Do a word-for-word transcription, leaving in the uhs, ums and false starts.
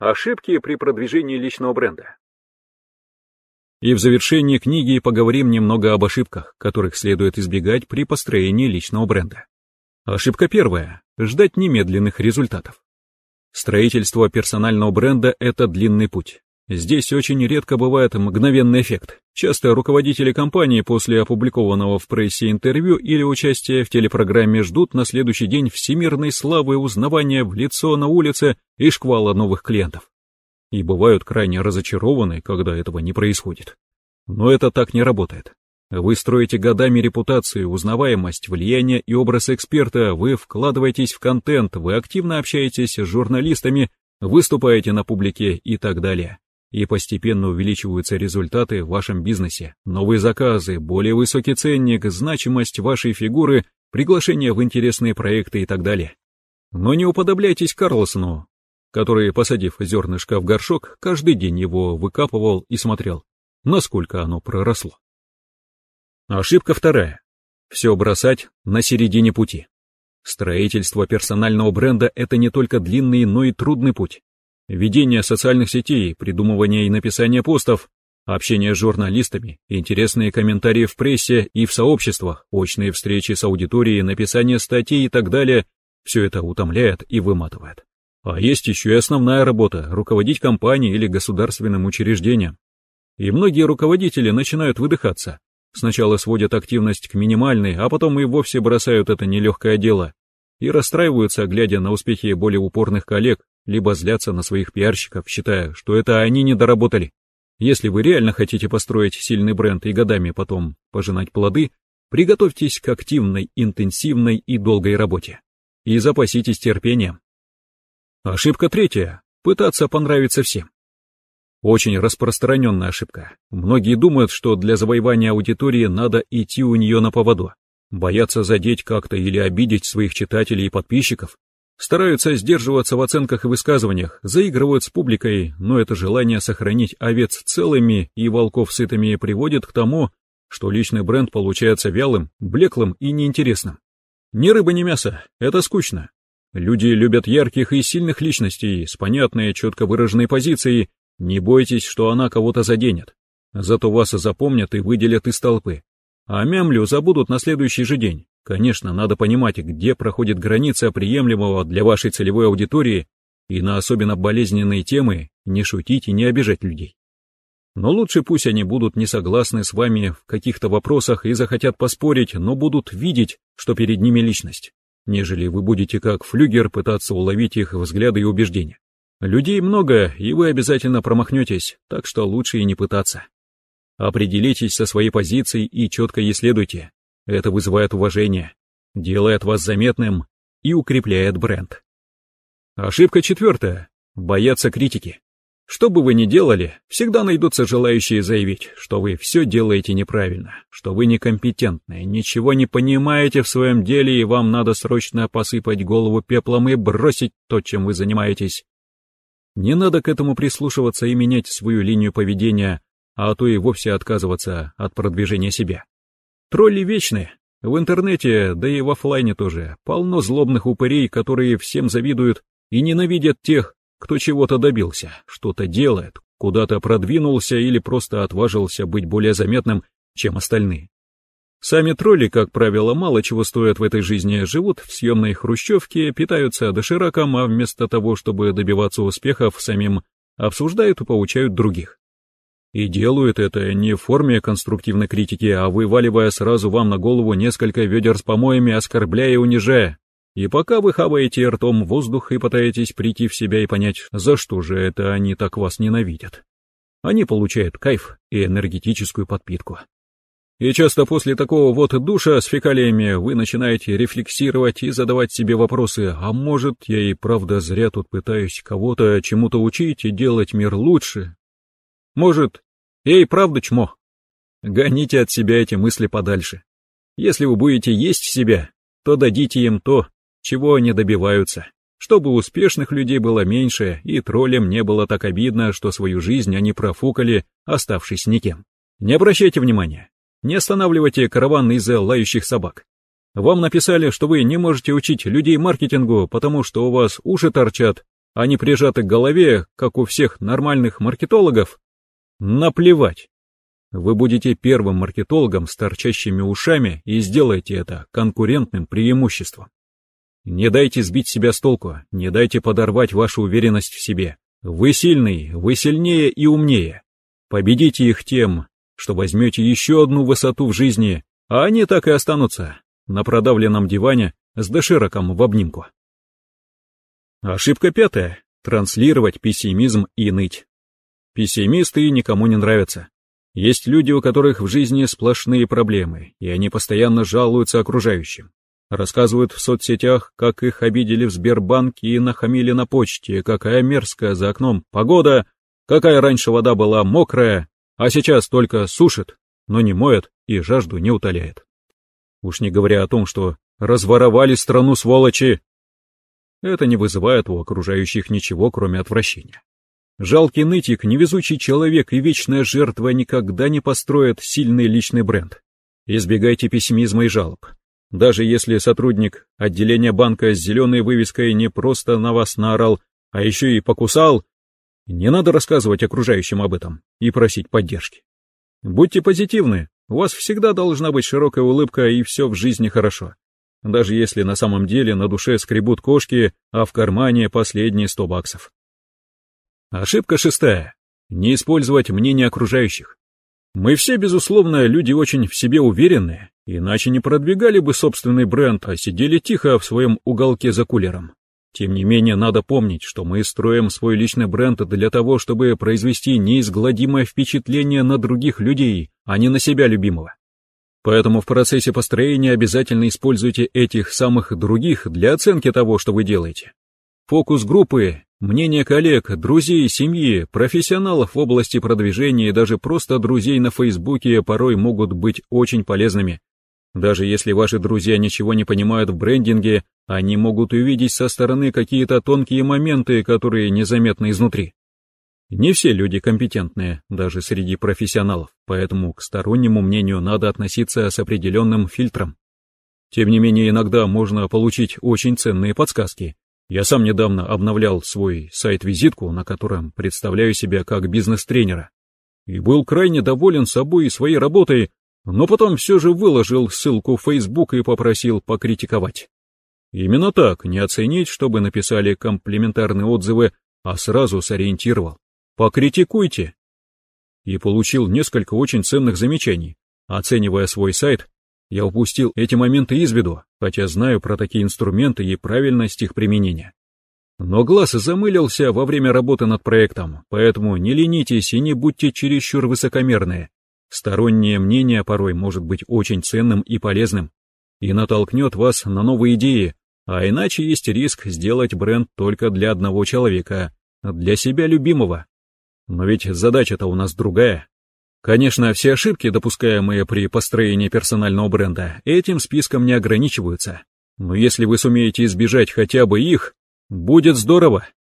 Ошибки при продвижении личного бренда. И в завершении книги поговорим немного об ошибках, которых следует избегать при построении личного бренда. Ошибка первая – ждать немедленных результатов. Строительство персонального бренда – это длинный путь. Здесь очень редко бывает мгновенный эффект. Часто руководители компании после опубликованного в прессе интервью или участия в телепрограмме ждут на следующий день всемирной славы, узнавания в лицо на улице и шквала новых клиентов. И бывают крайне разочарованы, когда этого не происходит. Но это так не работает. Вы строите годами репутацию, узнаваемость, влияние и образ эксперта, вы вкладываетесь в контент, вы активно общаетесь с журналистами, выступаете на публике и так далее. И постепенно увеличиваются результаты в вашем бизнесе, новые заказы, более высокий ценник, значимость вашей фигуры, приглашение в интересные проекты и так далее. Но не уподобляйтесь Карлсону, который, посадив зернышко в горшок, каждый день его выкапывал и смотрел, насколько оно проросло. Ошибка вторая. Все бросать на середине пути. Строительство персонального бренда – это не только длинный, но и трудный путь. Ведение социальных сетей, придумывание и написание постов, общение с журналистами, интересные комментарии в прессе и в сообществах, очные встречи с аудиторией, написание статей и так далее – все это утомляет и выматывает. А есть еще и основная работа – руководить компанией или государственным учреждением. И многие руководители начинают выдыхаться. Сначала сводят активность к минимальной, а потом и вовсе бросают это нелегкое дело. И расстраиваются, глядя на успехи более упорных коллег, либо злятся на своих пиарщиков, считая, что это они не доработали. Если вы реально хотите построить сильный бренд и годами потом пожинать плоды, приготовьтесь к активной, интенсивной и долгой работе. И запаситесь терпением. Ошибка третья – пытаться понравиться всем. Очень распространенная ошибка. Многие думают, что для завоевания аудитории надо идти у нее на поводу. Боятся задеть как-то или обидеть своих читателей и подписчиков. Стараются сдерживаться в оценках и высказываниях, заигрывают с публикой, но это желание сохранить овец целыми и волков сытыми приводит к тому, что личный бренд получается вялым, блеклым и неинтересным. Ни рыба, ни мясо – это скучно. Люди любят ярких и сильных личностей с понятной, четко выраженной позицией. Не бойтесь, что она кого-то заденет. Зато вас запомнят и выделят из толпы. А мямлю забудут на следующий же день. Конечно, надо понимать, где проходит граница приемлемого для вашей целевой аудитории, и на особенно болезненные темы не шутить и не обижать людей. Но лучше пусть они будут не согласны с вами в каких-то вопросах и захотят поспорить, но будут видеть, что перед ними личность, нежели вы будете как флюгер пытаться уловить их взгляды и убеждения. Людей много, и вы обязательно промахнетесь, так что лучше и не пытаться. Определитесь со своей позицией и четко ей следуйте. Это вызывает уважение, делает вас заметным и укрепляет бренд. Ошибка четвертая – бояться критики. Что бы вы ни делали, всегда найдутся желающие заявить, что вы все делаете неправильно, что вы некомпетентны, ничего не понимаете в своем деле и вам надо срочно посыпать голову пеплом и бросить то, чем вы занимаетесь. Не надо к этому прислушиваться и менять свою линию поведения, а то и вовсе отказываться от продвижения себя. Тролли вечны. В интернете, да и в офлайне тоже, полно злобных упырей, которые всем завидуют и ненавидят тех, кто чего-то добился, что-то делает, куда-то продвинулся или просто отважился быть более заметным, чем остальные. Сами тролли, как правило, мало чего стоят в этой жизни, живут в съемной хрущевке, питаются дошираком, а вместо того, чтобы добиваться успехов самим, обсуждают и поучают других. И делают это не в форме конструктивной критики, а вываливая сразу вам на голову несколько ведер с помоями, оскорбляя и унижая. И пока вы хаваете ртом воздух и пытаетесь прийти в себя и понять, за что же это они так вас ненавидят, они получают кайф и энергетическую подпитку. И часто после такого вот душа с фекалиями вы начинаете рефлексировать и задавать себе вопросы, а может, я и правда зря тут пытаюсь кого-то чему-то учить и делать мир лучше? Может, я и правда чмо? Гоните от себя эти мысли подальше. Если вы будете есть себя, то дадите им то, чего они добиваются, чтобы успешных людей было меньше и троллям не было так обидно, что свою жизнь они профукали, оставшись никем. Не обращайте внимания. Не останавливайте караван из-за лающих собак. Вам написали, что вы не можете учить людей маркетингу, потому что у вас уши торчат, они прижаты к голове, как у всех нормальных маркетологов, наплевать. Вы будете первым маркетологом с торчащими ушами и сделаете это конкурентным преимуществом. Не дайте сбить себя с толку, не дайте подорвать вашу уверенность в себе. Вы сильный, вы сильнее и умнее. Победите их тем, что возьмете еще одну высоту в жизни, а они так и останутся на продавленном диване с дошираком в обнимку. Ошибка пятая. Транслировать пессимизм и ныть. Пессимисты никому не нравятся. Есть люди, у которых в жизни сплошные проблемы, и они постоянно жалуются окружающим. Рассказывают в соцсетях, как их обидели в Сбербанке и нахамили на почте, какая мерзкая за окном погода, какая раньше вода была мокрая, а сейчас только сушит, но не моет и жажду не утоляет. Уж не говоря о том, что разворовали страну сволочи. Это не вызывает у окружающих ничего, кроме отвращения. Жалкий нытик, невезучий человек и вечная жертва никогда не построят сильный личный бренд. Избегайте пессимизма и жалоб. Даже если сотрудник отделения банка с зеленой вывеской не просто на вас наорал, а еще и покусал, не надо рассказывать окружающим об этом и просить поддержки. Будьте позитивны, у вас всегда должна быть широкая улыбка и все в жизни хорошо. Даже если на самом деле на душе скребут кошки, а в кармане последние сто баксов. Ошибка шестая. Не использовать мнение окружающих. Мы все, безусловно, люди очень в себе уверенные, иначе не продвигали бы собственный бренд, а сидели тихо в своем уголке за кулером. Тем не менее, надо помнить, что мы строим свой личный бренд для того, чтобы произвести неизгладимое впечатление на других людей, а не на себя любимого. Поэтому в процессе построения обязательно используйте этих самых других для оценки того, что вы делаете. Фокус группы, мнение коллег, друзей, семьи, профессионалов в области продвижения и даже просто друзей на Фейсбуке порой могут быть очень полезными. Даже если ваши друзья ничего не понимают в брендинге, они могут увидеть со стороны какие-то тонкие моменты, которые незаметны изнутри. Не все люди компетентные, даже среди профессионалов, поэтому к стороннему мнению надо относиться с определенным фильтром. Тем не менее, иногда можно получить очень ценные подсказки. Я сам недавно обновлял свой сайт-визитку, на котором представляю себя как бизнес-тренера, и был крайне доволен собой и своей работой, но потом все же выложил ссылку в Facebook и попросил покритиковать. Именно так, не оценить, чтобы написали комплиментарные отзывы, а сразу сориентировал. Покритикуйте. И получил несколько очень ценных замечаний. Оценивая свой сайт, я упустил эти моменты из виду, хотя знаю про такие инструменты и правильность их применения. Но глаз замылился во время работы над проектом, поэтому не ленитесь и не будьте чересчур высокомерные. Стороннее мнение порой может быть очень ценным и полезным, и натолкнет вас на новые идеи, а иначе есть риск сделать бренд только для одного человека, для себя любимого. Но ведь задача-то у нас другая. Конечно, все ошибки, допускаемые при построении персонального бренда, этим списком не ограничиваются. Но если вы сумеете избежать хотя бы их, будет здорово.